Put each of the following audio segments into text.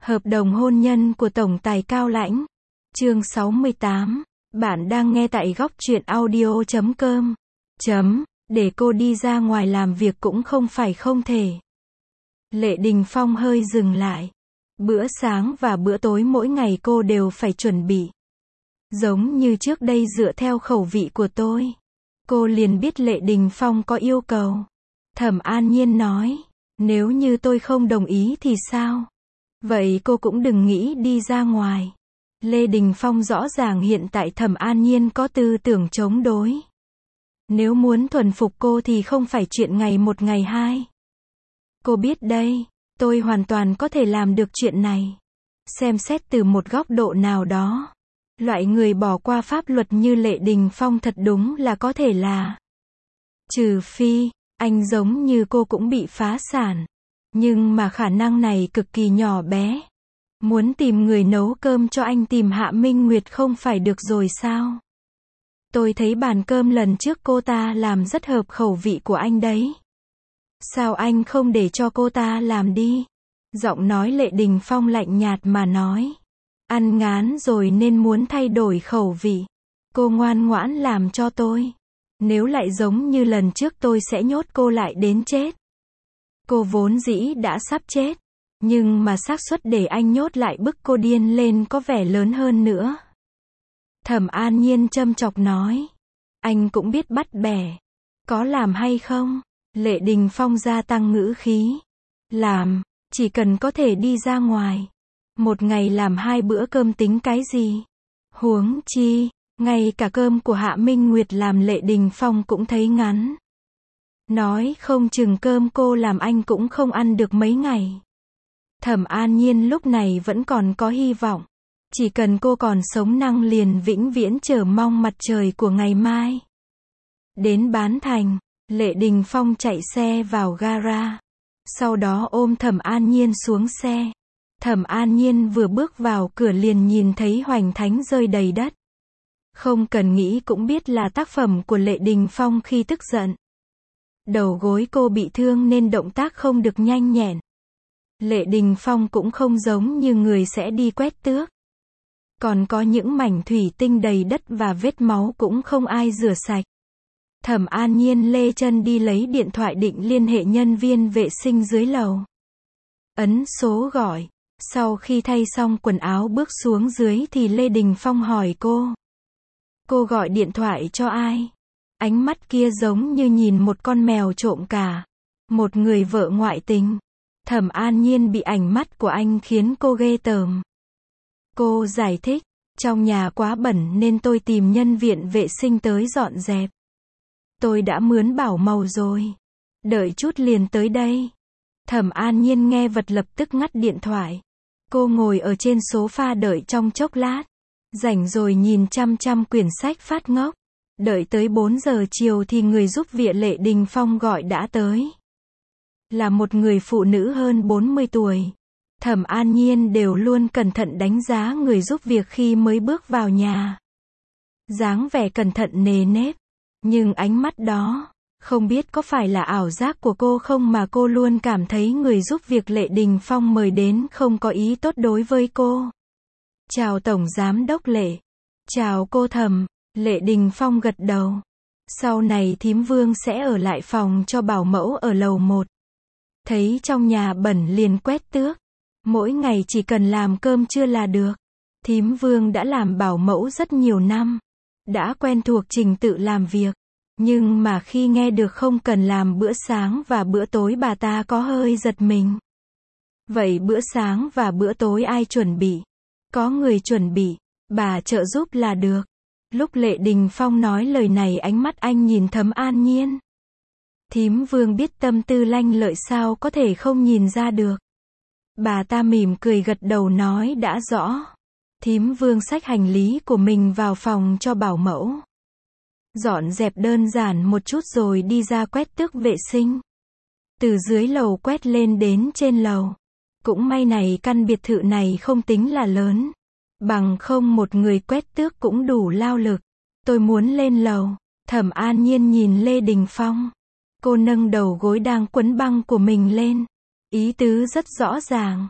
Hợp đồng hôn nhân của Tổng tài Cao Lãnh. Chương 68. Bạn đang nghe tại góc truyện audio.com. Để cô đi ra ngoài làm việc cũng không phải không thể. Lệ Đình Phong hơi dừng lại. Bữa sáng và bữa tối mỗi ngày cô đều phải chuẩn bị. Giống như trước đây dựa theo khẩu vị của tôi. Cô liền biết Lệ Đình Phong có yêu cầu. Thẩm An Nhiên nói, nếu như tôi không đồng ý thì sao? Vậy cô cũng đừng nghĩ đi ra ngoài. Lê Đình Phong rõ ràng hiện tại Thẩm An Nhiên có tư tưởng chống đối. Nếu muốn thuần phục cô thì không phải chuyện ngày một ngày hai. Cô biết đây, tôi hoàn toàn có thể làm được chuyện này. Xem xét từ một góc độ nào đó. Loại người bỏ qua pháp luật như Lệ Đình Phong thật đúng là có thể là. Trừ phi, anh giống như cô cũng bị phá sản. Nhưng mà khả năng này cực kỳ nhỏ bé. Muốn tìm người nấu cơm cho anh tìm Hạ Minh Nguyệt không phải được rồi sao? Tôi thấy bàn cơm lần trước cô ta làm rất hợp khẩu vị của anh đấy. Sao anh không để cho cô ta làm đi? Giọng nói Lệ Đình Phong lạnh nhạt mà nói. Ăn ngán rồi nên muốn thay đổi khẩu vị. Cô ngoan ngoãn làm cho tôi. Nếu lại giống như lần trước tôi sẽ nhốt cô lại đến chết. Cô vốn dĩ đã sắp chết. Nhưng mà xác suất để anh nhốt lại bức cô điên lên có vẻ lớn hơn nữa. Thẩm An Nhiên châm chọc nói. Anh cũng biết bắt bẻ. Có làm hay không? Lệ Đình Phong gia tăng ngữ khí. Làm, chỉ cần có thể đi ra ngoài. Một ngày làm 2 bữa cơm tính cái gì? Huống chi, ngay cả cơm của Hạ Minh Nguyệt làm Lệ Đình Phong cũng thấy ngắn. Nói không chừng cơm cô làm anh cũng không ăn được mấy ngày. Thẩm An Nhiên lúc này vẫn còn có hy vọng. Chỉ cần cô còn sống năng liền vĩnh viễn chờ mong mặt trời của ngày mai. Đến Bán Thành, Lệ Đình Phong chạy xe vào gara. Sau đó ôm Thẩm An Nhiên xuống xe. Thẩm An Nhiên vừa bước vào cửa liền nhìn thấy hoành thánh rơi đầy đất. Không cần nghĩ cũng biết là tác phẩm của Lệ Đình Phong khi tức giận. Đầu gối cô bị thương nên động tác không được nhanh nhẹn. Lệ Đình Phong cũng không giống như người sẽ đi quét tước. Còn có những mảnh thủy tinh đầy đất và vết máu cũng không ai rửa sạch. Thẩm An Nhiên lê chân đi lấy điện thoại định liên hệ nhân viên vệ sinh dưới lầu. Ấn số gọi. Sau khi thay xong quần áo bước xuống dưới thì Lê Đình Phong hỏi cô. Cô gọi điện thoại cho ai? Ánh mắt kia giống như nhìn một con mèo trộm cả. Một người vợ ngoại tình. Thẩm An Nhiên bị ánh mắt của anh khiến cô ghê tởm. Cô giải thích, trong nhà quá bẩn nên tôi tìm nhân viên vệ sinh tới dọn dẹp. Tôi đã mướn bảo màu rồi. Đợi chút liền tới đây. Thẩm An Nhiên nghe vật lập tức ngắt điện thoại. Cô ngồi ở trên sofa đợi trong chốc lát. Rảnh rồi nhìn chăm chăm quyển sách phát ngốc. Đợi tới 4 giờ chiều thì người giúp việc Lệ Đình Phong gọi đã tới. Là một người phụ nữ hơn 40 tuổi. Thẩm An Nhiên đều luôn cẩn thận đánh giá người giúp việc khi mới bước vào nhà. Dáng vẻ cẩn thận nề nếp. Nhưng ánh mắt đó, không biết có phải là ảo giác của cô không mà cô luôn cảm thấy người giúp việc Lệ Đình Phong mời đến không có ý tốt đối với cô. Chào Tổng Giám đốc Lệ. Chào cô Thẩm. Lệ Đình Phong gật đầu. Sau này thím Vương sẽ ở lại phòng cho bảo mẫu ở lầu 1. Thấy trong nhà bẩn liền quét tước. Mỗi ngày chỉ cần làm cơm trưa là được. Thím Vương đã làm bảo mẫu rất nhiều năm. Đã quen thuộc trình tự làm việc. Nhưng mà khi nghe được không cần làm bữa sáng và bữa tối bà ta có hơi giật mình. Vậy bữa sáng và bữa tối ai chuẩn bị? Có người chuẩn bị. Bà trợ giúp là được. Lúc Lệ Đình Phong nói lời này ánh mắt anh nhìn Thẩm An Nhiên. Thím Vương biết tâm tư lanh lợi sao có thể không nhìn ra được. Bà ta mỉm cười gật đầu nói đã rõ. Thím Vương xách hành lý của mình vào phòng cho bảo mẫu. Dọn dẹp đơn giản một chút rồi đi ra quét tước vệ sinh. Từ dưới lầu quét lên đến trên lầu. Cũng may này căn biệt thự này không tính là lớn. Bằng không một người quét tước cũng đủ lao lực. Tôi muốn lên lầu. Thẩm An Nhiên nhìn Lê Đình Phong. Cô nâng đầu gối đang quấn băng của mình lên. Ý tứ rất rõ ràng.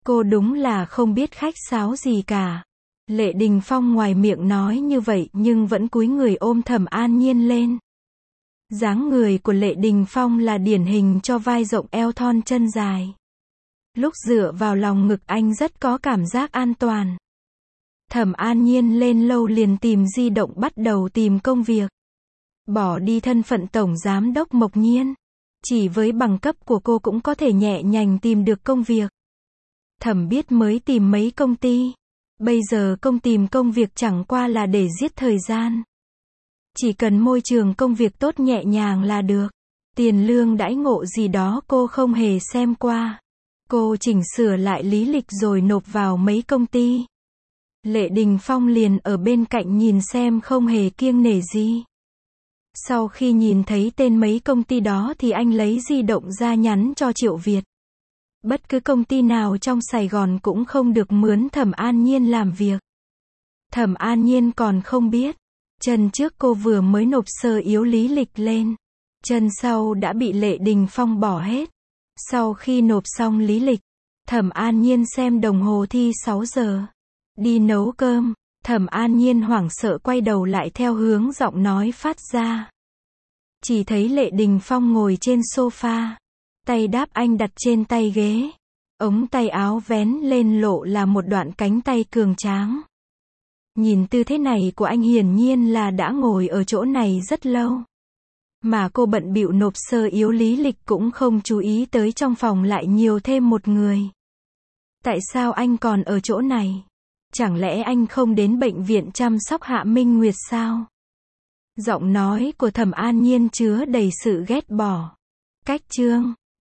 Cô đúng là không biết khách sáo gì cả. Lệ Đình Phong ngoài miệng nói như vậy nhưng vẫn cúi người ôm Thẩm An Nhiên lên. Dáng người của Lệ Đình Phong là điển hình cho vai rộng eo thon chân dài. Lúc dựa vào lòng ngực anh rất có cảm giác an toàn. Thẩm An Nhiên lên lâu liền tìm di động bắt đầu tìm công việc. Bỏ đi thân phận tổng giám đốc Mộc Nhiên. Chỉ với bằng cấp của cô cũng có thể nhẹ nhàng tìm được công việc. Thẩm biết mới tìm mấy công ty. Bây giờ tìm công việc chẳng qua là để giết thời gian. Chỉ cần môi trường công việc tốt nhẹ nhàng là được. Tiền lương đãi ngộ gì đó cô không hề xem qua. Cô chỉnh sửa lại lý lịch rồi nộp vào mấy công ty. Lệ Đình Phong liền ở bên cạnh nhìn xem không hề kiêng nể gì. Sau khi nhìn thấy tên mấy công ty đó thì anh lấy di động ra nhắn cho Triệu Việt. Bất cứ công ty nào trong Sài Gòn cũng không được mướn Thẩm An Nhiên làm việc. Thẩm An Nhiên còn không biết. Chân trước cô vừa mới nộp sơ yếu lý lịch lên. Chân sau đã bị Lệ Đình Phong bỏ hết. Sau khi nộp xong lý lịch, Thẩm An Nhiên xem đồng hồ thi 6 giờ. Đi nấu cơm. Thẩm An Nhiên hoảng sợ quay đầu lại theo hướng giọng nói phát ra. Chỉ thấy Lệ Đình Phong ngồi trên sofa. Tay đáp anh đặt trên tay ghế. Ống tay áo vén lên lộ là một đoạn cánh tay cường tráng. Nhìn tư thế này của anh hiển nhiên là đã ngồi ở chỗ này rất lâu. Mà cô bận bịu nộp sơ yếu lý lịch cũng không chú ý tới trong phòng lại nhiều thêm một người. Tại sao anh còn ở chỗ này? Chẳng lẽ anh không đến bệnh viện chăm sóc Hạ Minh Nguyệt sao? Giọng nói của Thẩm An Nhiên chứa đầy sự ghét bỏ. Cách chương